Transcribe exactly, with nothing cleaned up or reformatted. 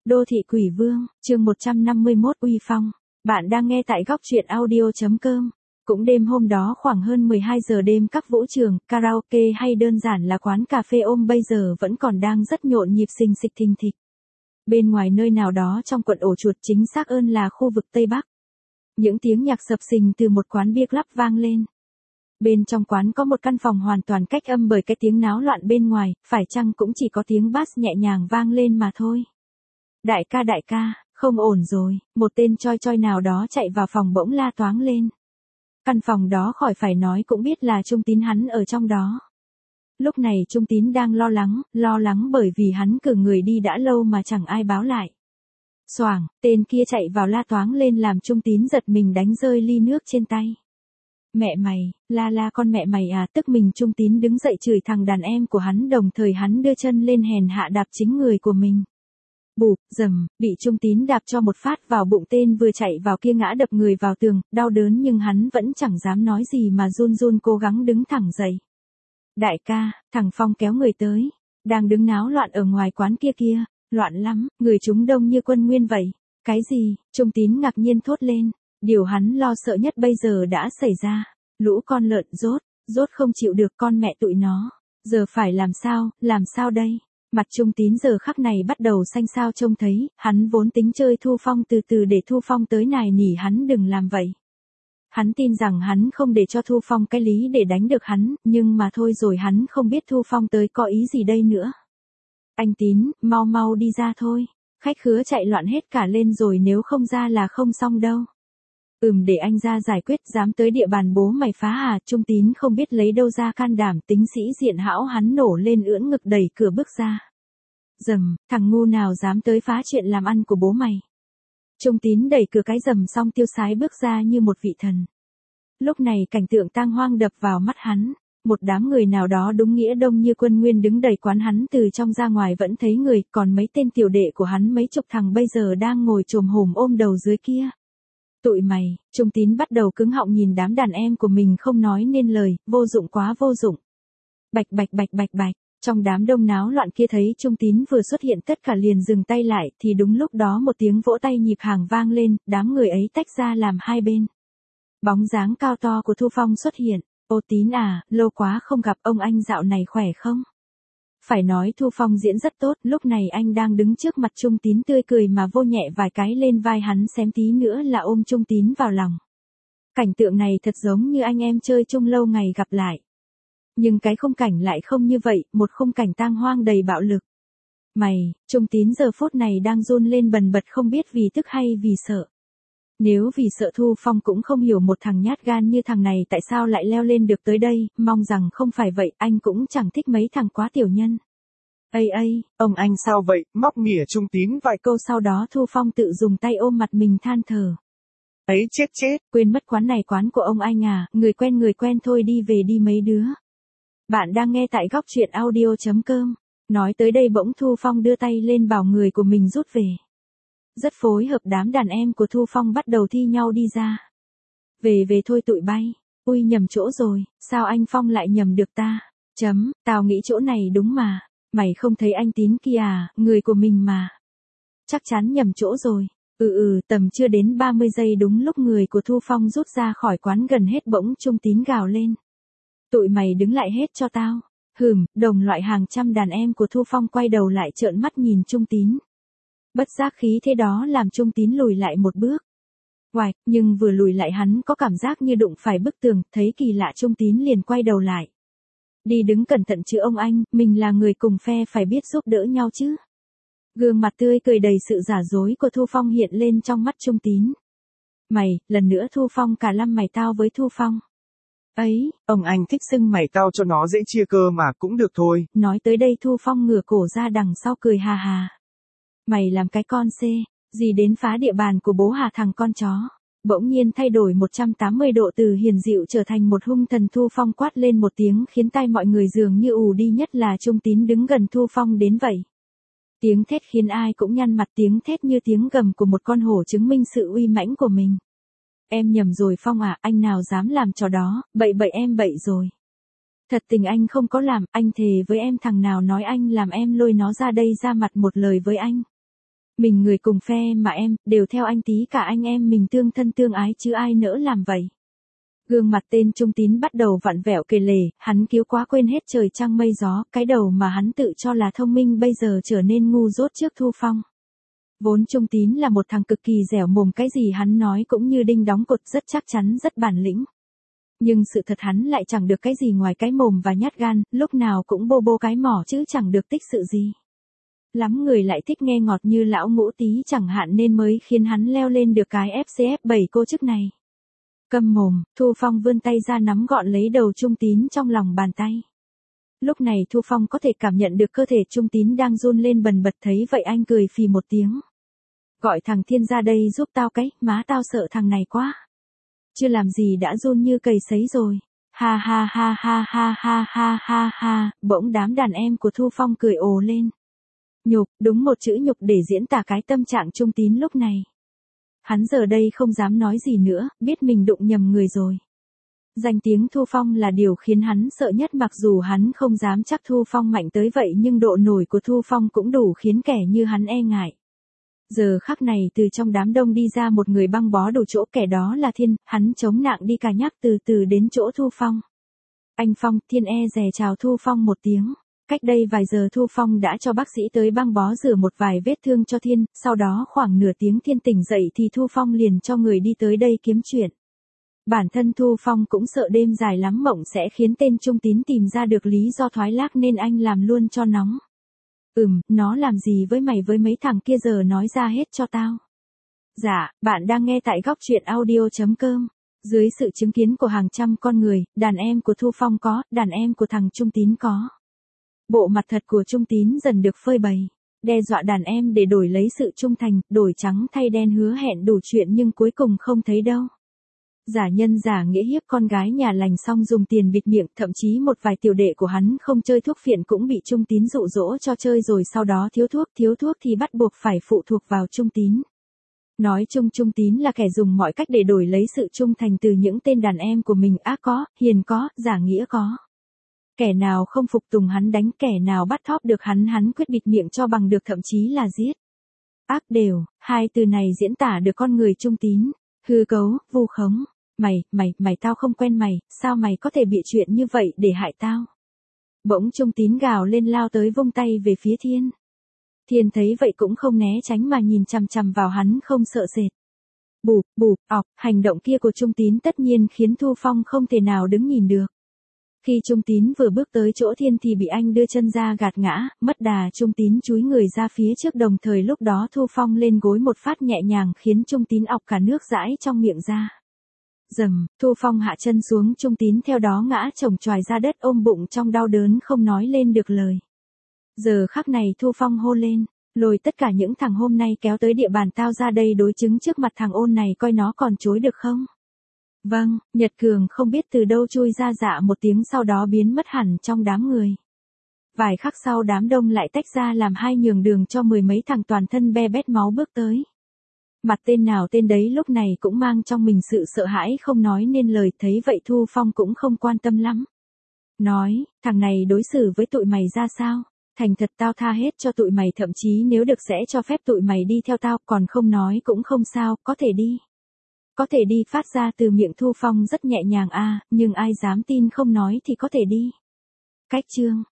Đô thị quỷ vương, chương một trăm năm mươi mốt uy phong. Bạn đang nghe tại góc truyện audio.com. Cũng đêm hôm đó khoảng hơn mười hai giờ đêm, các vũ trường, karaoke hay đơn giản là quán cà phê ôm bây giờ vẫn còn đang rất nhộn nhịp xình xịch thình thịch. Bên ngoài nơi nào đó trong quận ổ chuột, chính xác hơn là khu vực Tây Bắc, những tiếng nhạc sập sình từ một quán bia club vang lên. Bên trong quán có một căn phòng hoàn toàn cách âm bởi cái tiếng náo loạn bên ngoài, phải chăng cũng chỉ có tiếng bass nhẹ nhàng vang lên mà thôi. Đại ca đại ca, không ổn rồi, một tên choi choi nào đó chạy vào phòng bỗng la toáng lên. Căn phòng đó khỏi phải nói cũng biết là Trung Tín hắn ở trong đó. Lúc này Trung Tín đang lo lắng, lo lắng bởi vì hắn cử người đi đã lâu mà chẳng ai báo lại. Xoảng, tên kia chạy vào la toáng lên làm Trung Tín giật mình đánh rơi ly nước trên tay. Mẹ mày, la la con mẹ mày à, tức mình Trung Tín đứng dậy chửi thằng đàn em của hắn, đồng thời hắn đưa chân lên hèn hạ đạp chính người của mình. Bụp, dầm, bị Trung Tín đạp cho một phát vào bụng, tên vừa chạy vào kia ngã đập người vào tường, đau đớn nhưng hắn vẫn chẳng dám nói gì mà run run cố gắng đứng thẳng dậy. Đại ca, thằng Phong kéo người tới, đang đứng náo loạn ở ngoài quán kia kia, loạn lắm, người chúng đông như quân nguyên vậy. Cái gì? Trung Tín ngạc nhiên thốt lên, điều hắn lo sợ nhất bây giờ đã xảy ra, lũ con lợn rốt, rốt không chịu được con mẹ tụi nó, giờ phải làm sao, làm sao đây? Mặt Trung Tín giờ khắc này bắt đầu xanh xao trông thấy, hắn vốn tính chơi Thu Phong từ từ để Thu Phong tới nài nỉ hắn đừng làm vậy. Hắn tin rằng hắn không để cho Thu Phong cái lý để đánh được hắn, nhưng mà thôi rồi, hắn không biết Thu Phong tới có ý gì đây nữa. Anh Tín, mau mau đi ra thôi, khách khứa chạy loạn hết cả lên rồi, nếu không ra là không xong đâu. Ừm, để anh ra giải quyết, dám tới địa bàn bố mày phá à? Trung Tín không biết lấy đâu ra can đảm, tính sĩ diện hão hắn nổ lên ưỡn ngực đẩy cửa bước ra. Dầm, thằng ngu nào dám tới phá chuyện làm ăn của bố mày. Trung Tín đẩy cửa cái rầm xong tiêu sái bước ra như một vị thần. Lúc này cảnh tượng tang hoang đập vào mắt hắn, một đám người nào đó đúng nghĩa đông như quân nguyên đứng đầy quán, hắn từ trong ra ngoài vẫn thấy người, còn mấy tên tiểu đệ của hắn mấy chục thằng bây giờ đang ngồi chồm hổm ôm đầu dưới kia. Tụi mày, Trung Tín bắt đầu cứng họng nhìn đám đàn em của mình không nói nên lời, vô dụng quá vô dụng. Bạch bạch bạch bạch bạch, trong đám đông náo loạn kia thấy Trung Tín vừa xuất hiện tất cả liền dừng tay lại, thì đúng lúc đó một tiếng vỗ tay nhịp hàng vang lên, đám người ấy tách ra làm hai bên. Bóng dáng cao to của Thu Phong xuất hiện. Ô Tín à, lâu quá không gặp, ông anh dạo này khỏe không? Phải nói Thu Phong diễn rất tốt, lúc này anh đang đứng trước mặt Trung Tín tươi cười mà vô nhẹ vài cái lên vai hắn, xém tí nữa là ôm Trung Tín vào lòng. Cảnh tượng này thật giống như anh em chơi chung lâu ngày gặp lại. Nhưng cái khung cảnh lại không như vậy, một khung cảnh tang hoang đầy bạo lực. Mày, Trung Tín giờ phút này đang run lên bần bật, không biết vì tức hay vì sợ. Nếu vì sợ Thu Phong cũng không hiểu một thằng nhát gan như thằng này tại sao lại leo lên được tới đây, mong rằng không phải vậy, anh cũng chẳng thích mấy thằng quá tiểu nhân. Ây ây, ông anh sao vậy, móc nghỉa Trung Tín vài câu sau đó Thu Phong tự dùng tay ôm mặt mình than thở. Ấy chết chết, quên mất quán này quán của ông anh à, người quen người quen thôi, đi về đi mấy đứa. Bạn đang nghe tại góc truyện audio.com, nói tới đây bỗng Thu Phong đưa tay lên bảo người của mình rút về. Rất phối hợp, đám đàn em của Thu Phong bắt đầu thi nhau đi ra. Về về thôi tụi bay, ui nhầm chỗ rồi, sao anh Phong lại nhầm được ta, chấm, tao nghĩ chỗ này đúng mà, mày không thấy anh Tín kia à, người của mình mà. Chắc chắn nhầm chỗ rồi, ừ ừ, tầm chưa đến ba mươi giây đúng lúc người của Thu Phong rút ra khỏi quán gần hết bỗng Trung Tín gào lên. Tụi mày đứng lại hết cho tao, hừm, đồng loại hàng trăm đàn em của Thu Phong quay đầu lại trợn mắt nhìn Trung Tín. Bất giác khí thế đó làm Trung Tín lùi lại một bước. Oạch, nhưng vừa lùi lại hắn có cảm giác như đụng phải bức tường, thấy kỳ lạ Trung Tín liền quay đầu lại. Đi đứng cẩn thận chứ ông anh, mình là người cùng phe phải biết giúp đỡ nhau chứ. Gương mặt tươi cười đầy sự giả dối của Thu Phong hiện lên trong mắt Trung Tín. Mày, lần nữa Thu Phong cả lâm mày tao với Thu Phong. Ấy, ông anh thích xưng mày tao cho nó dễ chia cơ mà, cũng được thôi. Nói tới đây Thu Phong ngửa cổ ra đằng sau cười hà hà. Mày làm cái con xê, gì đến phá địa bàn của bố hà thằng con chó. Bỗng nhiên thay đổi một trăm tám mươi độ, từ hiền dịu trở thành một hung thần. Thu Phong quát lên một tiếng khiến tai mọi người dường như ù đi, nhất là Trung Tín đứng gần Thu Phong đến vậy. Tiếng thét khiến ai cũng nhăn mặt, tiếng thét như tiếng gầm của một con hổ chứng minh sự uy mãnh của mình. Em nhầm rồi Phong à, anh nào dám làm trò đó, bậy bậy em bậy rồi. Thật tình anh không có làm, anh thề với em thằng nào nói anh làm em lôi nó ra đây ra mặt một lời với anh. Mình người cùng phe mà em, đều theo anh tí cả anh em mình tương thân tương ái chứ ai nỡ làm vậy. Gương mặt tên Trung Tín bắt đầu vặn vẹo kể lể, hắn cứu quá quên hết trời trăng mây gió, cái đầu mà hắn tự cho là thông minh bây giờ trở nên ngu dốt trước Thu Phong. Vốn Trung Tín là một thằng cực kỳ dẻo mồm, cái gì hắn nói cũng như đinh đóng cột, rất chắc chắn, rất bản lĩnh. Nhưng sự thật hắn lại chẳng được cái gì ngoài cái mồm và nhát gan, lúc nào cũng bô bô cái mỏ chứ chẳng được tích sự gì. Lắm người lại thích nghe ngọt như lão Ngũ Tý chẳng hạn nên mới khiến hắn leo lên được cái ép xê ép bảy cô chức này. Câm mồm, Thu Phong vươn tay ra nắm gọn lấy đầu Trung Tín trong lòng bàn tay. Lúc này Thu Phong có thể cảm nhận được cơ thể Trung Tín đang run lên bần bật, thấy vậy anh cười phì một tiếng. Gọi thằng Thiên ra đây giúp tao cái, má tao sợ thằng này quá. Chưa làm gì đã run như cầy sấy rồi. Ha ha ha ha ha ha ha ha ha, bỗng đám đàn em của Thu Phong cười ồ lên. Nhục, đúng một chữ nhục để diễn tả cái tâm trạng Trung Tín lúc này. Hắn giờ đây không dám nói gì nữa, biết mình đụng nhầm người rồi. Danh tiếng Thu Phong là điều khiến hắn sợ nhất, mặc dù hắn không dám chắc Thu Phong mạnh tới vậy nhưng độ nổi của Thu Phong cũng đủ khiến kẻ như hắn e ngại. Giờ khắc này từ trong đám đông đi ra một người băng bó đủ chỗ, kẻ đó là Thiên, hắn chống nạng đi cà nhắc từ từ đến chỗ Thu Phong. Anh Phong, Thiên e dè chào Thu Phong một tiếng. Cách đây vài giờ Thu Phong đã cho bác sĩ tới băng bó rửa một vài vết thương cho Thiên, sau đó khoảng nửa tiếng Thiên tỉnh dậy thì Thu Phong liền cho người đi tới đây kiếm chuyện. Bản thân Thu Phong cũng sợ đêm dài lắm mộng sẽ khiến tên Trung Tín tìm ra được lý do thoái thác nên anh làm luôn cho nóng. Ừm, nó làm gì với mày với mấy thằng kia giờ nói ra hết cho tao. Dạ, bạn đang nghe tại góc truyện audio chấm com. Dưới sự chứng kiến của hàng trăm con người, đàn em của Thu Phong có, đàn em của thằng Trung Tín có. Bộ mặt thật của Trung Tín dần được phơi bày. Đe dọa đàn em để đổi lấy sự trung thành, đổi trắng thay đen, hứa hẹn đủ chuyện nhưng cuối cùng không thấy đâu. Giả nhân giả nghĩa hiếp con gái nhà lành xong dùng tiền bịt miệng, thậm chí một vài tiểu đệ của hắn không chơi thuốc phiện cũng bị Trung Tín dụ dỗ cho chơi rồi sau đó thiếu thuốc, thiếu thuốc thì bắt buộc phải phụ thuộc vào Trung Tín. Nói chung Trung Tín là kẻ dùng mọi cách để đổi lấy sự trung thành từ những tên đàn em của mình, ác có, hiền có, giả nghĩa có. Kẻ nào không phục tùng hắn đánh, kẻ nào bắt thóp được hắn hắn quyết bịt miệng cho bằng được, thậm chí là giết. Ác đều, hai từ này diễn tả được con người Trung Tín. Hư cấu, vu khống. Mày, mày, mày tao không quen mày, sao mày có thể bịa chuyện như vậy để hại tao? Bỗng Trung Tín gào lên lao tới vung tay về phía Thiên. Thiên thấy vậy cũng không né tránh mà nhìn chằm chằm vào hắn không sợ sệt. Bụp, bụp, ọc, hành động kia của Trung Tín tất nhiên khiến Thu Phong không thể nào đứng nhìn được. Khi Trung Tín vừa bước tới chỗ Thiên thì bị anh đưa chân ra gạt ngã, mất đà Trung Tín chúi người ra phía trước, đồng thời lúc đó Thu Phong lên gối một phát nhẹ nhàng khiến Trung Tín ọc cả nước dãi trong miệng ra. Dầm, Thu Phong hạ chân xuống, Trung Tín theo đó ngã chồng choài ra đất ôm bụng trong đau đớn không nói lên được lời. Giờ khắc này Thu Phong hô lên, lôi tất cả những thằng hôm nay kéo tới địa bàn tao ra đây đối chứng trước mặt thằng ôn này coi nó còn chối được không? Vâng, Nhật Cường không biết từ đâu chui ra dạ một tiếng sau đó biến mất hẳn trong đám người. Vài khắc sau đám đông lại tách ra làm hai nhường đường cho mười mấy thằng toàn thân be bét máu bước tới. Mặt tên nào tên đấy lúc này cũng mang trong mình sự sợ hãi không nói nên lời, thấy vậy Thu Phong cũng không quan tâm lắm. Nói, thằng này đối xử với tụi mày ra sao? Thành thật tao tha hết cho tụi mày, thậm chí nếu được sẽ cho phép tụi mày đi theo tao, còn không nói cũng không sao, có thể đi. Có thể đi phát ra từ miệng Thu Phong rất nhẹ nhàng a, à, nhưng ai dám tin không nói thì có thể đi. Cách chương